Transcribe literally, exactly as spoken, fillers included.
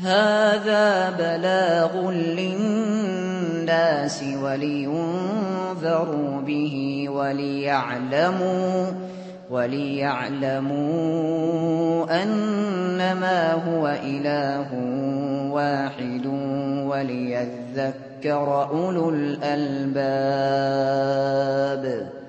هَٰذَا بَلَاغٌ لِّلنَّاسِ وَلِيُنذَرُوا بِهِ وَلِيَعْلَمُوا أَنَّمَا هُوَ إِلَٰهٌ وَاحِدٌ وَلِيَذَّكَّرَ أُولُو الْأَلْبَابِ